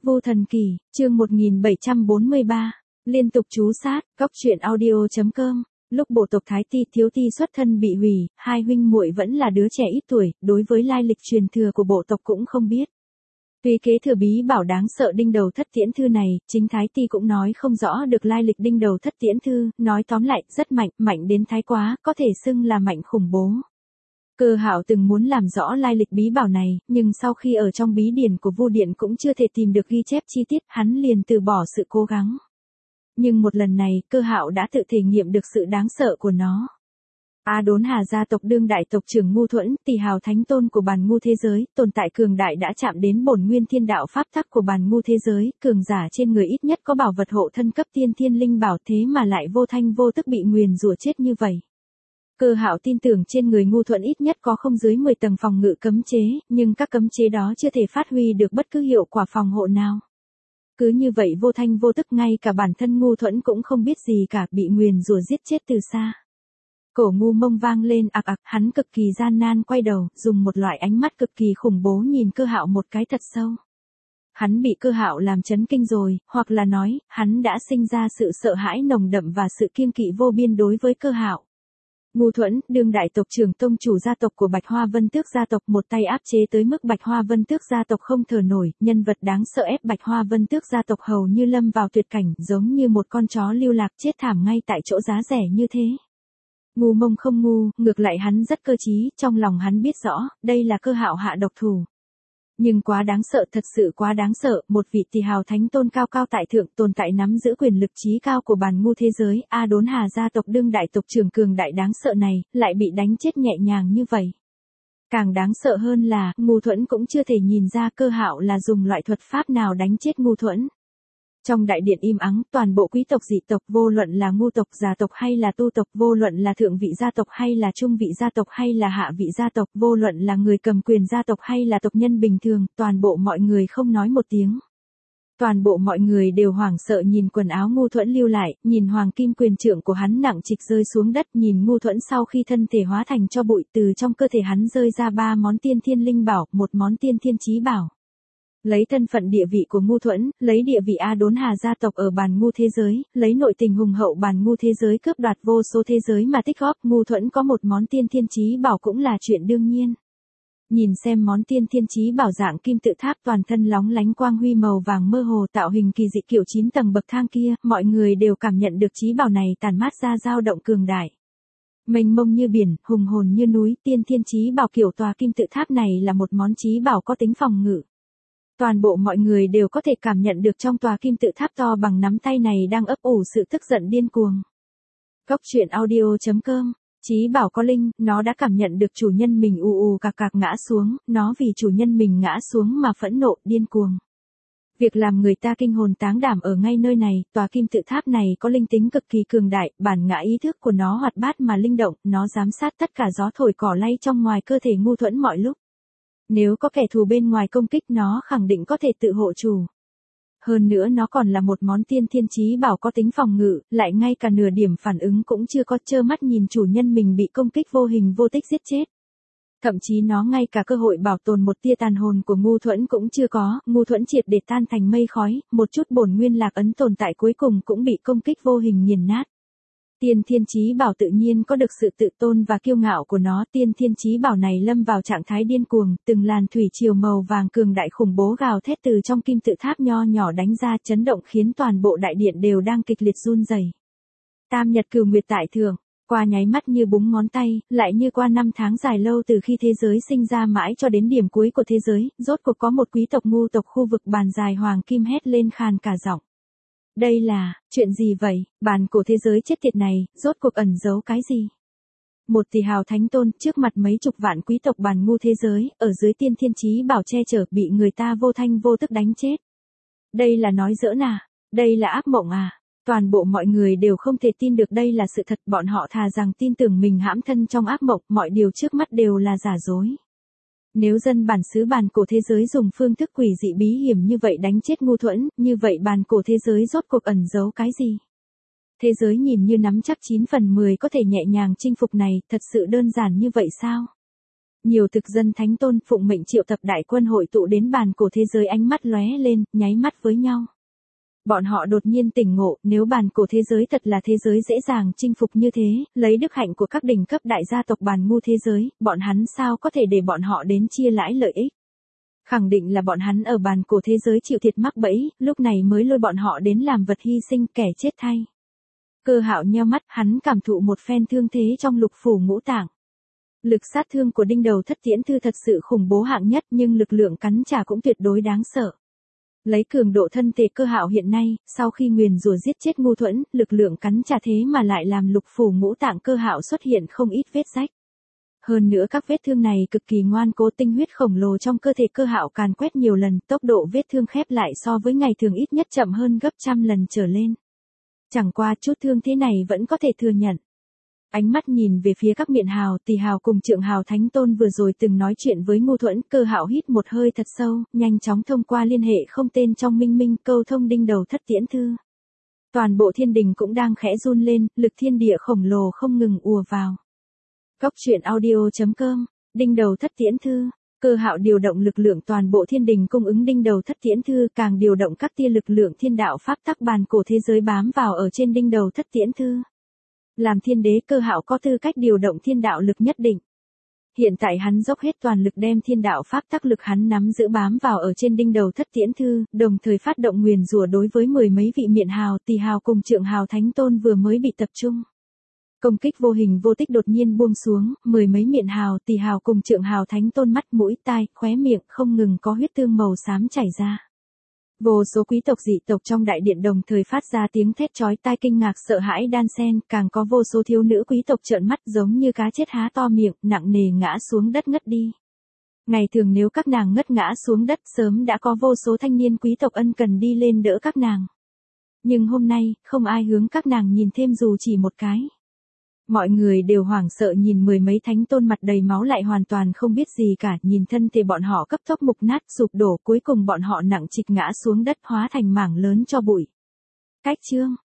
Vô Thần Kỳ, chương 1743, liên tục chú sát, Cóc truyện audio.com. Lúc bộ tộc Thái Ti thiếu ti xuất thân bị hủy, hai huynh muội vẫn là đứa trẻ ít tuổi, đối với lai lịch truyền thừa của bộ tộc cũng không biết. Tuy kế thừa bí bảo đáng sợ đinh đầu thất tiễn thư này, chính Thái Ti cũng nói không rõ được lai lịch đinh đầu thất tiễn thư, nói tóm lại, rất mạnh, mạnh đến thái quá, có thể xưng là mạnh khủng bố. Cơ Hạo từng muốn làm rõ lai lịch bí bảo này, nhưng sau khi ở trong bí điển của Vu Điện cũng chưa thể tìm được ghi chép chi tiết, hắn liền từ bỏ sự cố gắng. Nhưng một lần này, Cơ Hạo đã tự thể nghiệm được sự đáng sợ của nó. A Đốn Hà gia tộc đương đại tộc trưởng Ngu Thuẫn, tỷ hào thánh tôn của bàn ngu thế giới, tồn tại cường đại đã chạm đến bổn nguyên thiên đạo pháp tắc của bàn ngu thế giới, cường giả trên người ít nhất có bảo vật hộ thân cấp tiên thiên linh bảo, thế mà lại vô thanh vô tức bị nguyền rủa chết như vậy. Cơ Hạo tin tưởng trên người Ngu Thuẫn ít nhất có không dưới 10 tầng phòng ngự cấm chế, nhưng các cấm chế đó chưa thể phát huy được bất cứ hiệu quả phòng hộ nào. Cứ như vậy vô thanh vô tức, ngay cả bản thân Ngu Thuẫn cũng không biết gì cả, bị nguyền rủa giết chết từ xa. Cổ Ngu Mông vang lên ạc ạc, hắn cực kỳ gian nan quay đầu, dùng một loại ánh mắt cực kỳ khủng bố nhìn Cơ Hạo một cái thật sâu. Hắn bị Cơ Hạo làm chấn kinh rồi, hoặc là nói, hắn đã sinh ra sự sợ hãi nồng đậm và sự kiêng kỵ vô biên đối với Cơ Hạo. Ngu Thuẫn, đương đại tộc trưởng tông chủ gia tộc của Bạch Hoa Vân Tước gia tộc, một tay áp chế tới mức Bạch Hoa Vân Tước gia tộc không thở nổi, nhân vật đáng sợ ép Bạch Hoa Vân Tước gia tộc hầu như lâm vào tuyệt cảnh, giống như một con chó lưu lạc chết thảm ngay tại chỗ giá rẻ như thế. Ngu Mông không ngu, ngược lại hắn rất cơ trí, trong lòng hắn biết rõ, đây là Cơ Hạo hạ độc thủ. Nhưng quá đáng sợ, thật sự quá đáng sợ, một vị tỷ hào thánh tôn cao cao tại thượng, tồn tại nắm giữ quyền lực trí cao của bàn ngu thế giới, A Đốn Hà gia tộc đương đại tộc trưởng cường đại đáng sợ này, lại bị đánh chết nhẹ nhàng như vậy. Càng đáng sợ hơn là, Ngu Thuẫn cũng chưa thể nhìn ra Cơ Hạo là dùng loại thuật pháp nào đánh chết Ngu Thuẫn. Trong đại điện im ắng, toàn bộ quý tộc dị tộc, vô luận là ngu tộc gia tộc hay là tu tộc, vô luận là thượng vị gia tộc hay là trung vị gia tộc hay là hạ vị gia tộc, vô luận là người cầm quyền gia tộc hay là tộc nhân bình thường, toàn bộ mọi người không nói một tiếng. Toàn bộ mọi người đều hoảng sợ nhìn quần áo Ngu Thuẫn lưu lại, nhìn hoàng kim quyền trượng của hắn nặng trịch rơi xuống đất, nhìn Ngu Thuẫn sau khi thân thể hóa thành cho bụi, từ trong cơ thể hắn rơi ra 3 món tiên thiên linh bảo, một món tiên thiên chí bảo. Lấy thân phận địa vị của Ngu Thuẫn, lấy địa vị A Đốn Hà gia tộc ở bàn ngu thế giới, lấy nội tình hùng hậu bàn ngu thế giới cướp đoạt vô số thế giới mà tích góp, Ngu Thuẫn có một món tiên thiên chí bảo cũng là chuyện đương nhiên. Nhìn xem món tiên thiên chí bảo dạng kim tự tháp toàn thân lóng lánh quang huy màu vàng mơ hồ, tạo hình kỳ dị kiểu 9 tầng bậc thang kia, mọi người đều cảm nhận được chí bảo này tản mát ra dao động cường đại. Mênh mông như biển, hùng hồn như núi, tiên thiên chí bảo kiểu tòa kim tự tháp này là một món chí bảo có tính phòng ngự. Toàn bộ mọi người đều có thể cảm nhận được trong tòa kim tự tháp to bằng nắm tay này đang ấp ủ sự tức giận điên cuồng. Cóc truyện audio.com. Chí bảo có linh, nó đã cảm nhận được chủ nhân mình ù ù cạc cạc ngã xuống, nó vì chủ nhân mình ngã xuống mà phẫn nộ, điên cuồng. Việc làm người ta kinh hồn táng đảm ở ngay nơi này, tòa kim tự tháp này có linh tính cực kỳ cường đại, bản ngã ý thức của nó hoạt bát mà linh động, nó giám sát tất cả gió thổi cỏ lay trong ngoài cơ thể Ngu Thuẫn mọi lúc. Nếu có kẻ thù bên ngoài công kích nó khẳng định có thể tự hộ chủ. Hơn nữa nó còn là một món tiên thiên chí bảo có tính phòng ngự, lại ngay cả nửa điểm phản ứng cũng chưa có, trơ mắt nhìn chủ nhân mình bị công kích vô hình vô tích giết chết. Thậm chí nó ngay cả cơ hội bảo tồn một tia tàn hồn của Ngu Thuẫn cũng chưa có, Ngu Thuẫn triệt để tan thành mây khói, một chút bổn nguyên lạc ấn tồn tại cuối cùng cũng bị công kích vô hình nghiền nát. Tiên thiên chí bảo tự nhiên có được sự tự tôn và kiêu ngạo của nó, tiên thiên chí bảo này lâm vào trạng thái điên cuồng, từng làn thủy triều màu vàng cường đại khủng bố gào thét từ trong kim tự tháp nho nhỏ đánh ra, chấn động khiến toàn bộ đại điện đều đang kịch liệt run rẩy. Tam nhật cửu nguyệt tại thượng, qua nháy mắt như búng ngón tay, lại như qua 5 tháng dài lâu từ khi thế giới sinh ra mãi cho đến điểm cuối của thế giới, rốt cuộc có một quý tộc ngu tộc khu vực bàn dài hoàng kim hét lên khàn cả giọng. Đây là, chuyện gì vậy, bàn cổ thế giới chết tiệt này, rốt cuộc ẩn giấu cái gì? Một tỷ hào thánh tôn, trước mặt mấy chục vạn quý tộc bàn ngu thế giới, ở dưới tiên thiên chí bảo che chở, bị người ta vô thanh vô tức đánh chết. Đây là nói giỡn à? Đây là ác mộng à? Toàn bộ mọi người đều không thể tin được đây là sự thật, bọn họ thà rằng tin tưởng mình hãm thân trong ác mộng, mọi điều trước mắt đều là giả dối. Nếu dân bản xứ bàn cổ thế giới dùng phương thức quỷ dị bí hiểm như vậy đánh chết Ngu Thuẫn, như vậy bàn cổ thế giới rốt cuộc ẩn giấu cái gì? Thế giới nhìn như nắm chắc 9/10 có thể nhẹ nhàng chinh phục này, thật sự đơn giản như vậy sao? Nhiều thực dân thánh tôn phụng mệnh triệu tập đại quân hội tụ đến bàn cổ thế giới, ánh mắt lóe lên, nháy mắt với nhau. Bọn họ đột nhiên tỉnh ngộ, nếu bàn cổ thế giới thật là thế giới dễ dàng chinh phục như thế, lấy đức hạnh của các đỉnh cấp đại gia tộc bàn ngu thế giới, bọn hắn sao có thể để bọn họ đến chia lãi lợi ích. Khẳng định là bọn hắn ở bàn cổ thế giới chịu thiệt mắc bẫy, lúc này mới lôi bọn họ đến làm vật hy sinh, kẻ chết thay. Cơ Hạo nheo mắt, hắn cảm thụ một phen thương thế trong lục phủ ngũ tạng. Lực sát thương của đinh đầu thất tiễn thư thật sự khủng bố hạng nhất, nhưng lực lượng cắn trả cũng tuyệt đối đáng sợ. Lấy cường độ thân thể Cơ Hạo hiện nay, sau khi nguyền rủa giết chết Ngu Thuẫn, lực lượng cắn trả thế mà lại làm lục phủ ngũ tạng Cơ Hạo xuất hiện không ít vết rách. Hơn nữa các vết thương này cực kỳ ngoan cố, tinh huyết khổng lồ trong cơ thể Cơ Hạo càn quét nhiều lần, tốc độ vết thương khép lại so với ngày thường ít nhất chậm hơn gấp trăm lần trở lên. Chẳng qua chút thương thế này vẫn có thể thừa nhận. Ánh mắt nhìn về phía các miện hào, Tỳ hào cùng Trượng hào thánh tôn vừa rồi từng nói chuyện với Ngu Thuẫn, Cơ Hạo hít một hơi thật sâu, nhanh chóng thông qua liên hệ không tên trong minh minh câu thông đinh đầu thất tiễn thư. Toàn bộ thiên đình cũng đang khẽ run lên, lực thiên địa khổng lồ không ngừng ùa vào. Góc truyện audio.com, đinh đầu thất tiễn thư. Cơ Hạo điều động lực lượng toàn bộ thiên đình cung ứng đinh đầu thất tiễn thư, càng điều động các tia lực lượng thiên đạo pháp tắc bàn cổ thế giới bám vào ở trên đinh đầu thất tiễn thư. Làm thiên đế, Cơ Hạo có tư cách điều động thiên đạo lực nhất định. Hiện tại hắn dốc hết toàn lực đem thiên đạo pháp tắc lực hắn nắm giữ bám vào ở trên đinh đầu thất tiễn thư, đồng thời phát động nguyền rủa đối với mười mấy vị miện hào, Tỳ hào cùng Trượng hào thánh tôn vừa mới bị tập trung. Công kích vô hình vô tích đột nhiên buông xuống, mười mấy miện hào, Tỳ hào cùng Trượng hào thánh tôn mắt mũi tai, khóe miệng không ngừng có huyết tương màu xám chảy ra. Vô số quý tộc dị tộc trong đại điện đồng thời phát ra tiếng thét chói tai kinh ngạc sợ hãi đan xen, càng có vô số thiếu nữ quý tộc trợn mắt giống như cá chết há to miệng, nặng nề ngã xuống đất ngất đi. Ngày thường nếu các nàng ngất ngã xuống đất sớm đã có vô số thanh niên quý tộc ân cần đi lên đỡ các nàng. Nhưng hôm nay, không ai hướng các nàng nhìn thêm dù chỉ một cái. Mọi người đều hoảng sợ nhìn mười mấy thánh tôn mặt đầy máu lại hoàn toàn không biết gì cả, nhìn thân thể bọn họ cấp tốc mục nát sụp đổ, cuối cùng bọn họ nặng trịch ngã xuống đất hóa thành mảng lớn tro bụi. Cách chương